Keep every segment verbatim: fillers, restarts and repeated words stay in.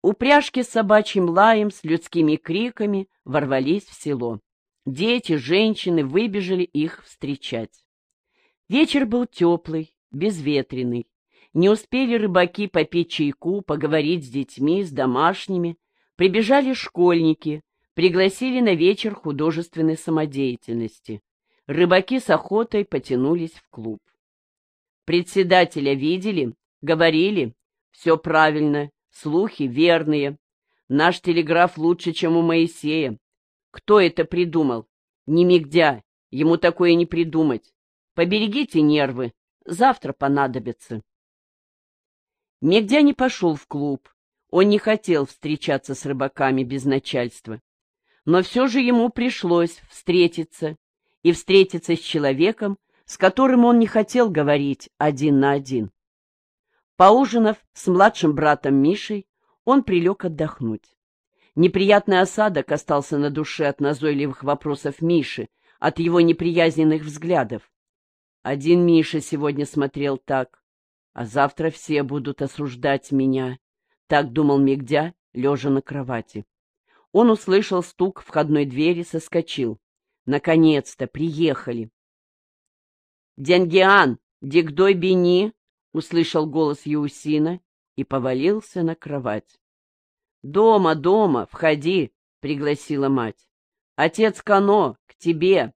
Упряжки с собачьим лаем, с людскими криками ворвались в село. Дети, женщины выбежали их встречать. Вечер был теплый, безветренный. Не успели рыбаки попить чайку, поговорить с детьми, с домашними. Прибежали школьники, пригласили на вечер художественной самодеятельности. Рыбаки с охотой потянулись в клуб. Председателя видели? Говорили? Все правильно, слухи верные. Наш телеграф лучше, чем у Моисея. Кто это придумал? Не Мигдя, ему такое не придумать. Поберегите нервы, завтра понадобится. Мигдя не пошел в клуб, он не хотел встречаться с рыбаками без начальства. Но все же ему пришлось встретиться, и встретиться с человеком, с которым он не хотел говорить один на один. Поужинав с младшим братом Мишей, он прилег отдохнуть. Неприятный осадок остался на душе от назойливых вопросов Миши, от его неприязненных взглядов. Один Миша сегодня смотрел так, а завтра все будут осуждать меня. Так думал Мигдя, лежа на кровати. Он услышал стук входной двери, соскочил. Наконец-то приехали. «Денгиан, дигдой бени!» — услышал голос Яусина и повалился на кровать. «Дома, дома, входи!» — пригласила мать. «Отец Кано, к тебе!»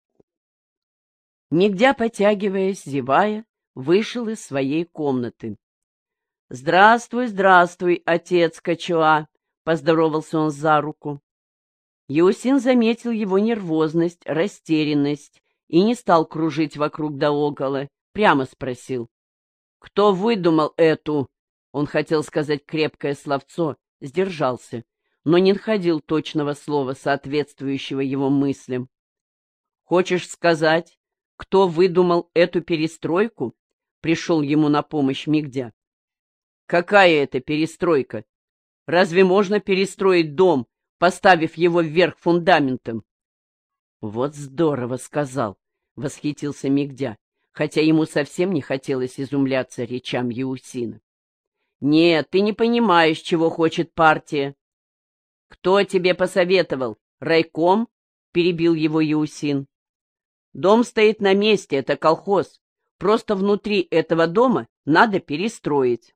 Мигдя, потягиваясь, зевая, вышел из своей комнаты. «Здравствуй, здравствуй, отец Качуа!» — поздоровался он за руку. Яусин заметил его нервозность, растерянность и не стал кружить вокруг да около, прямо спросил. «Кто выдумал эту?» Он хотел сказать крепкое словцо, сдержался, но не находил точного слова, соответствующего его мыслям. «Хочешь сказать, кто выдумал эту перестройку?» Пришел ему на помощь Мигдя. «Какая это перестройка? Разве можно перестроить дом, поставив его вверх фундаментом?» «Вот здорово сказал», — восхитился Мигдя, хотя ему совсем не хотелось изумляться речам Яусина. «Нет, ты не понимаешь, чего хочет партия». «Кто тебе посоветовал? Райком?» — перебил его Яусин. «Дом стоит на месте, это колхоз. Просто внутри этого дома надо перестроить».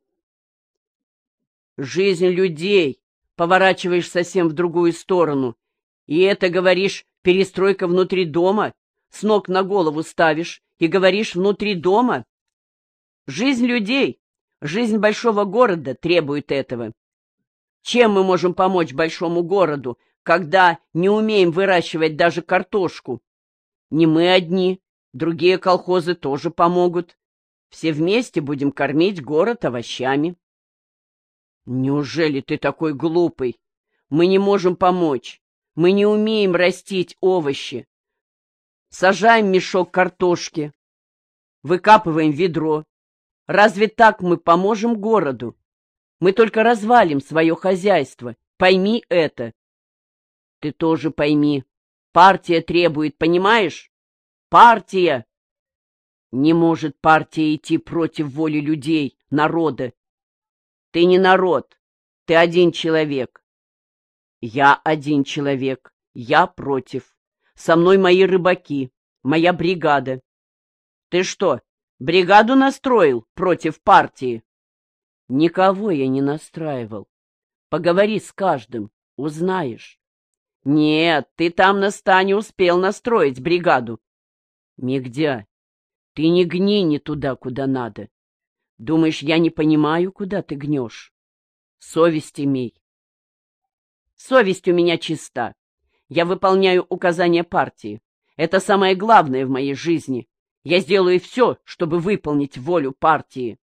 «Жизнь людей!» Поворачиваешь совсем в другую сторону. И это, говоришь, перестройка внутри дома? С ног на голову ставишь и говоришь внутри дома? Жизнь людей, жизнь большого города требует этого. Чем мы можем помочь большому городу, когда не умеем выращивать даже картошку? Не мы одни, другие колхозы тоже помогут. Все вместе будем кормить город овощами. «Неужели ты такой глупый? Мы не можем помочь. Мы не умеем растить овощи. Сажаем мешок картошки, выкапываем ведро. Разве так мы поможем городу? Мы только развалим свое хозяйство. Пойми это». «Ты тоже пойми. Партия требует, понимаешь? Партия!» «Не может партия идти против воли людей, народа. Ты не народ, ты один человек». «Я один человек, я против. Со мной мои рыбаки, моя бригада». «Ты что, бригаду настроил против партии?» «Никого я не настраивал. Поговори с каждым, узнаешь». «Нет, ты там на стане успел настроить бригаду». «Мигдя, ты не гни не туда, куда надо. Думаешь, я не понимаю, куда ты гнешь? Совесть имей». «Совесть у меня чиста. Я выполняю указания партии. Это самое главное в моей жизни. Я сделаю все, чтобы выполнить волю партии».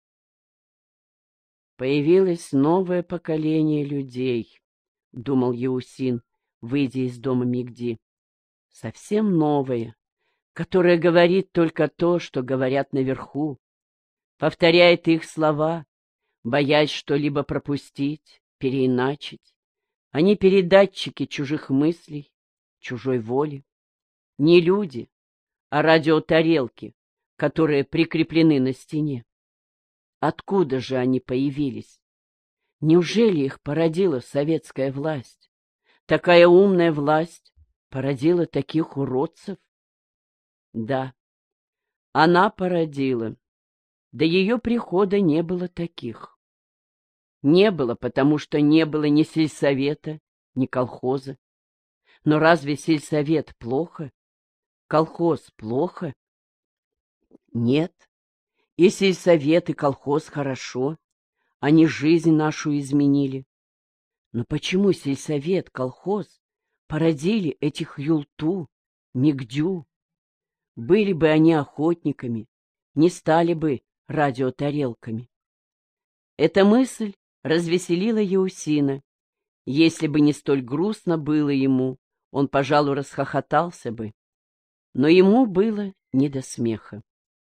«Появилось новое поколение людей», — думал Яусин, выйдя из дома Мигди. «Совсем новое, которое говорит только то, что говорят наверху, повторяет их слова, боясь что-либо пропустить, переиначить. Они передатчики чужих мыслей, чужой воли. Не люди, а радиотарелки, которые прикреплены на стене. Откуда же они появились? Неужели их породила советская власть? Такая умная власть породила таких уродцев? Да, она породила. До ее прихода не было таких. Не было, потому что не было ни сельсовета, ни колхоза. Но разве сельсовет плохо? Колхоз плохо? Нет. И сельсовет, и колхоз хорошо. Они жизнь нашу изменили. Но почему сельсовет, колхоз породили этих Юлту, Мигдю? Были бы они охотниками, не стали бы радиотарелками. Эта мысль развеселила Еусина. Если бы не столь грустно было ему, он, пожалуй, расхохотался бы. Но ему было не до смеха.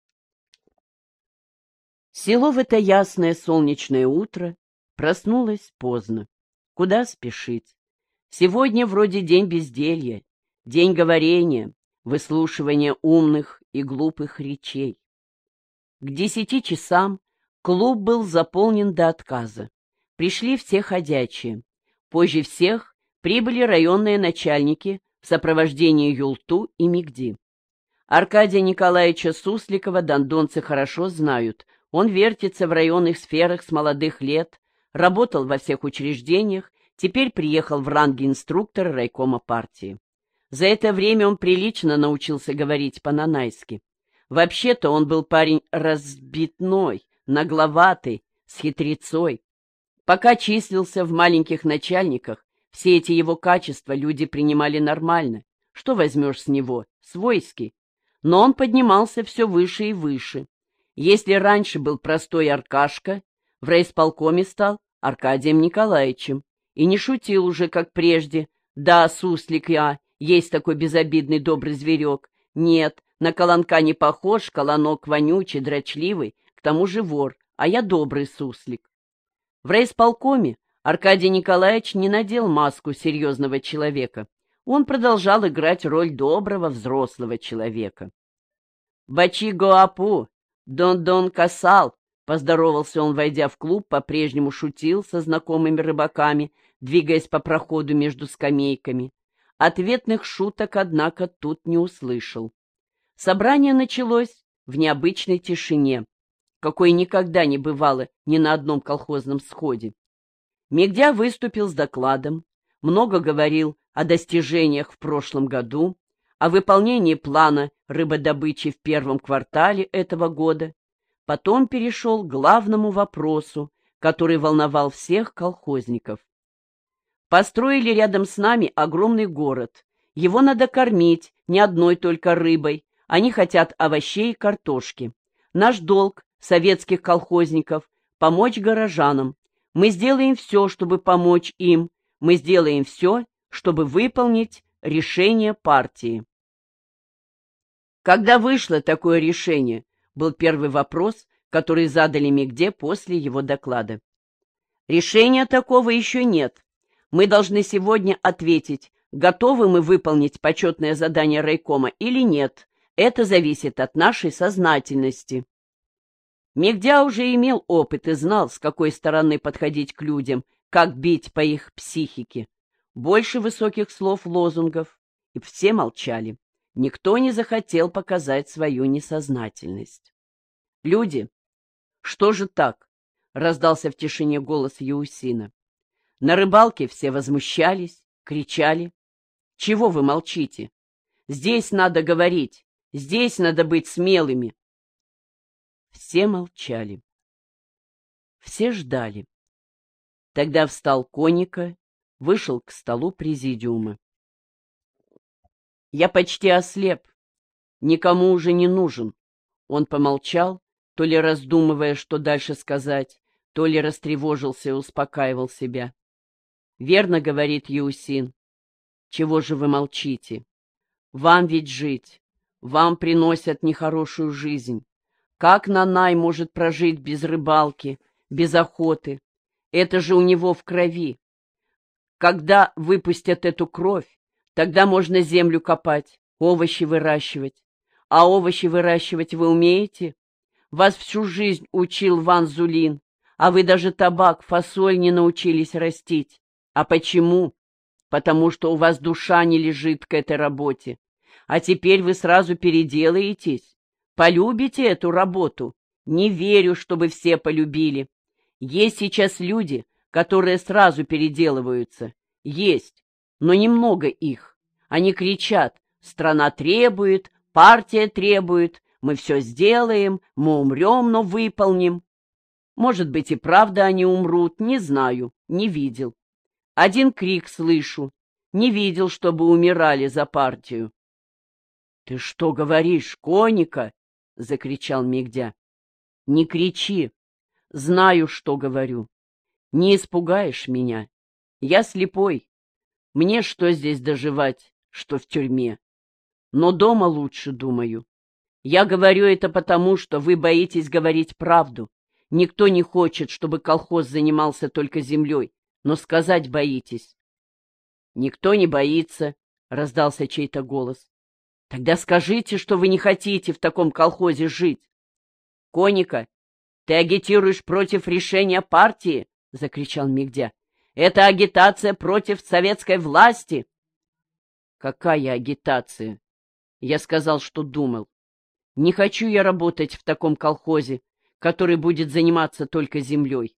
Село в это ясное солнечное утро проснулось поздно. Куда спешить? Сегодня вроде день безделья, день говорения, выслушивания умных и глупых речей. К десяти часам клуб был заполнен до отказа. Пришли все ходячие. Позже всех прибыли районные начальники в сопровождении Юлту и Мигди. Аркадия Николаевича Сусликова дандонцы хорошо знают. Он вертится в районных сферах с молодых лет, работал во всех учреждениях, теперь приехал в ранге инструктора райкома партии. За это время он прилично научился говорить по-нанайски. Вообще-то он был парень разбитной, нагловатый, с хитрецой. Пока числился в маленьких начальниках, все эти его качества люди принимали нормально. Что возьмешь с него? Свойский. Но он поднимался все выше и выше. Если раньше был простой Аркашка, в райисполкоме стал Аркадием Николаевичем. И не шутил уже, как прежде. Да, суслик я, есть такой безобидный добрый зверек. Нет, на колонка не похож, колонок вонючий, дрочливый, к тому же вор, а я добрый суслик. В райисполкоме Аркадий Николаевич не надел маску серьезного человека. Он продолжал играть роль доброго взрослого человека. «Бачи Гоапу! Дон-дон касал!» — поздоровался он, войдя в клуб, по-прежнему шутил со знакомыми рыбаками, двигаясь по проходу между скамейками. Ответных шуток, однако, тут не услышал. Собрание началось в необычной тишине, какой никогда не бывало ни на одном колхозном сходе. Мигдя выступил с докладом, много говорил о достижениях в прошлом году, о выполнении плана рыбодобычи в первом квартале этого года. Потом перешел к главному вопросу, который волновал всех колхозников. Построили рядом с нами огромный город. Его надо кормить не одной только рыбой. Они хотят овощей и картошки. Наш долг, советских колхозников, помочь горожанам. Мы сделаем все, чтобы помочь им. Мы сделаем все, чтобы выполнить решение партии. Когда вышло такое решение, был первый вопрос, который задали Мигде после его доклада. Решения такого еще нет. Мы должны сегодня ответить, готовы мы выполнить почетное задание райкома или нет. Это зависит от нашей сознательности. Мигдя уже имел опыт и знал, с какой стороны подходить к людям, как бить по их психике. Больше высоких слов, лозунгов, и все молчали. Никто не захотел показать свою несознательность. «Люди, что же так?» — раздался в тишине голос Еусина. На рыбалке все возмущались, кричали. «Чего вы молчите? Здесь надо говорить, здесь надо быть смелыми». Все молчали. Все ждали. Тогда встал Коника, вышел к столу президиума. «Я почти ослеп, никому уже не нужен». Он помолчал, то ли раздумывая, что дальше сказать, то ли растревожился и успокаивал себя. «Верно, — говорит Еусин, — чего же вы молчите? Вам ведь жить, вам приносят нехорошую жизнь. Как Нанай может прожить без рыбалки, без охоты? Это же у него в крови. Когда выпустят эту кровь, тогда можно землю копать, овощи выращивать. А овощи выращивать вы умеете? Вас всю жизнь учил Ван Зулин. А вы даже табак, фасоль не научились растить. А почему? Потому что у вас душа не лежит к этой работе. А теперь вы сразу переделаетесь. Полюбите эту работу? Не верю, чтобы все полюбили. Есть сейчас люди, которые сразу переделываются. Есть, но немного их. Они кричат: страна требует, партия требует, мы все сделаем, мы умрем, но выполним. Может быть, и правда они умрут, не знаю, не видел. Один крик слышу, не видел, чтобы умирали за партию. — Ты что говоришь, Коника? — закричал Мигдя. — Не кричи, знаю, что говорю. Не испугаешь меня. Я слепой. Мне что здесь доживать, что в тюрьме? Но дома лучше, думаю. Я говорю это потому, что вы боитесь говорить правду. Никто не хочет, чтобы колхоз занимался только землей, но сказать боитесь. — Никто не боится, — раздался чей-то голос. — Тогда скажите, что вы не хотите в таком колхозе жить. — Коника, ты агитируешь против решения партии? — закричал Мигдя. — Это агитация против советской власти. — Какая агитация? Я сказал, что думал. Не хочу я работать в таком колхозе, который будет заниматься только землей.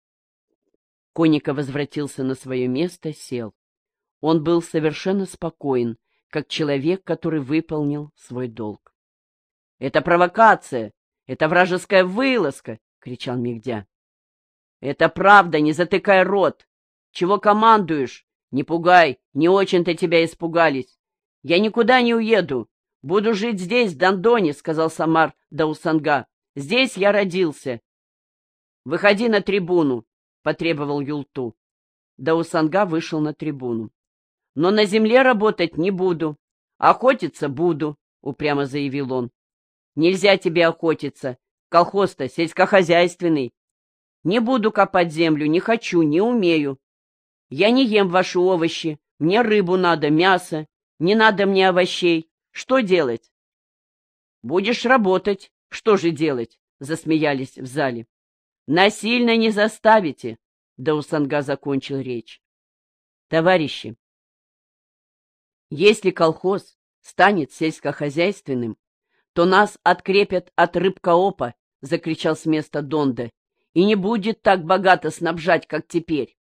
Коника возвратился на свое место, сел. Он был совершенно спокоен, как человек, который выполнил свой долг. — Это провокация! Это вражеская вылазка! — кричал Мигдя. — Это правда, не затыкай рот! Чего командуешь? Не пугай, не очень-то тебя испугались. Я никуда не уеду. Буду жить здесь, в Дондоне, — сказал Самар Даусанга. — Здесь я родился. — Выходи на трибуну, — потребовал Юлту. Даусанга вышел на трибуну. — Но на земле работать не буду. Охотиться буду, — упрямо заявил он. — Нельзя тебе охотиться. Колхоз-то сельскохозяйственный. Не буду копать землю, не хочу, не умею. Я не ем ваши овощи, мне рыбу надо, мясо. Не надо мне овощей. Что делать? — Будешь работать. Что же делать? — засмеялись в зале. — Насильно не заставите. Даусанга закончил речь. — Товарищи, если колхоз станет сельскохозяйственным, то нас открепят от рыбкоопа, — закричал с места Донда, — и не будет так богато снабжать, как теперь.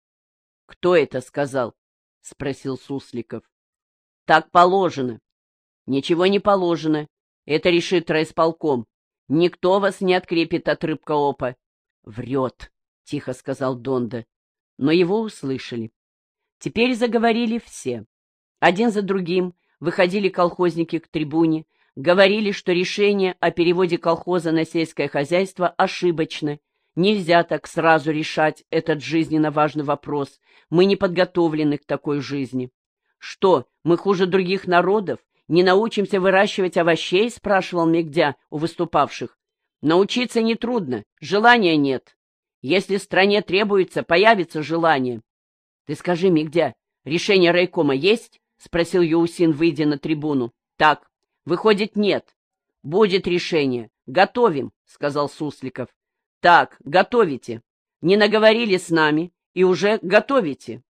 — Кто это сказал? — спросил Сусликов. — Так положено. — Ничего не положено. Это решит райисполком. Никто вас не открепит от рыбкоопа. — Врет, — тихо сказал Донда. Но его услышали. Теперь заговорили все. Один за другим выходили колхозники к трибуне, говорили, что решение о переводе колхоза на сельское хозяйство ошибочно. Нельзя так сразу решать этот жизненно важный вопрос. Мы не подготовлены к такой жизни. Что, мы хуже других народов? Не научимся выращивать овощей? Спрашивал Мигдя у выступавших. Научиться нетрудно, желания нет. Если стране требуется, появится желание. Ты скажи, Мигдя, решение райкома есть? Спросил Юусин, выйдя на трибуну. Так, выходит, нет. Будет решение. Готовим, сказал Сусликов. Так, готовите. Не наговорили с нами и уже готовите.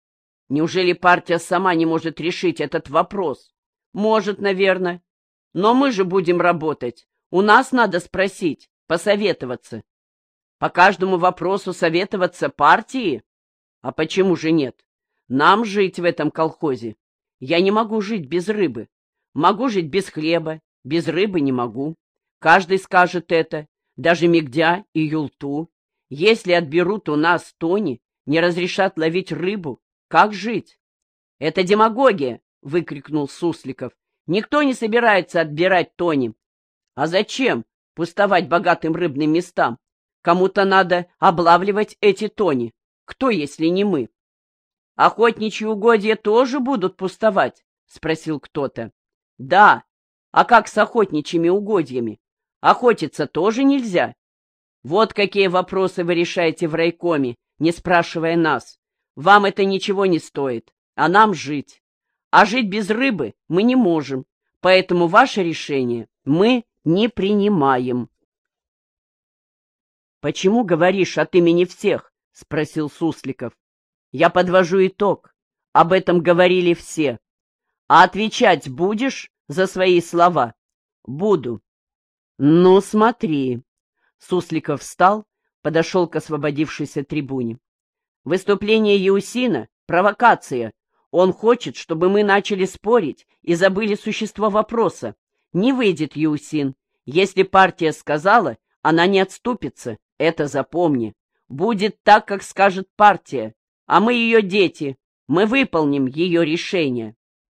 Неужели партия сама не может решить этот вопрос? Может, наверное. Но мы же будем работать. У нас надо спросить, посоветоваться. По каждому вопросу советоваться партии? А почему же нет? Нам жить в этом колхозе. Я не могу жить без рыбы. Могу жить без хлеба, без рыбы не могу. Каждый скажет это, даже Мигдя и Юлту. Если отберут у нас тони, не разрешат ловить рыбу, как жить? — Это демагогия! — выкрикнул Сусликов. — Никто не собирается отбирать тони. А зачем пустовать богатым рыбным местам? Кому-то надо облавливать эти тони. Кто, если не мы? — Охотничьи угодья тоже будут пустовать? — спросил кто-то. — Да. А как с охотничьими угодьями? Охотиться тоже нельзя? Вот какие вопросы вы решаете в райкоме, не спрашивая нас. Вам это ничего не стоит, а нам жить. А жить без рыбы мы не можем, поэтому ваше решение мы не принимаем. «Почему говоришь от имени всех?» — спросил Сусликов. «Я подвожу итог. Об этом говорили все. А отвечать будешь за свои слова?» «Буду». «Ну, смотри». Сусликов встал, подошел к освободившейся трибуне. «Выступление Еусина — провокация. Он хочет, чтобы мы начали спорить и забыли существо вопроса. Не выйдет Еусин. Если партия сказала, она не отступится. Это запомни. Будет так, как скажет партия. А мы ее дети. Мы выполним ее решение».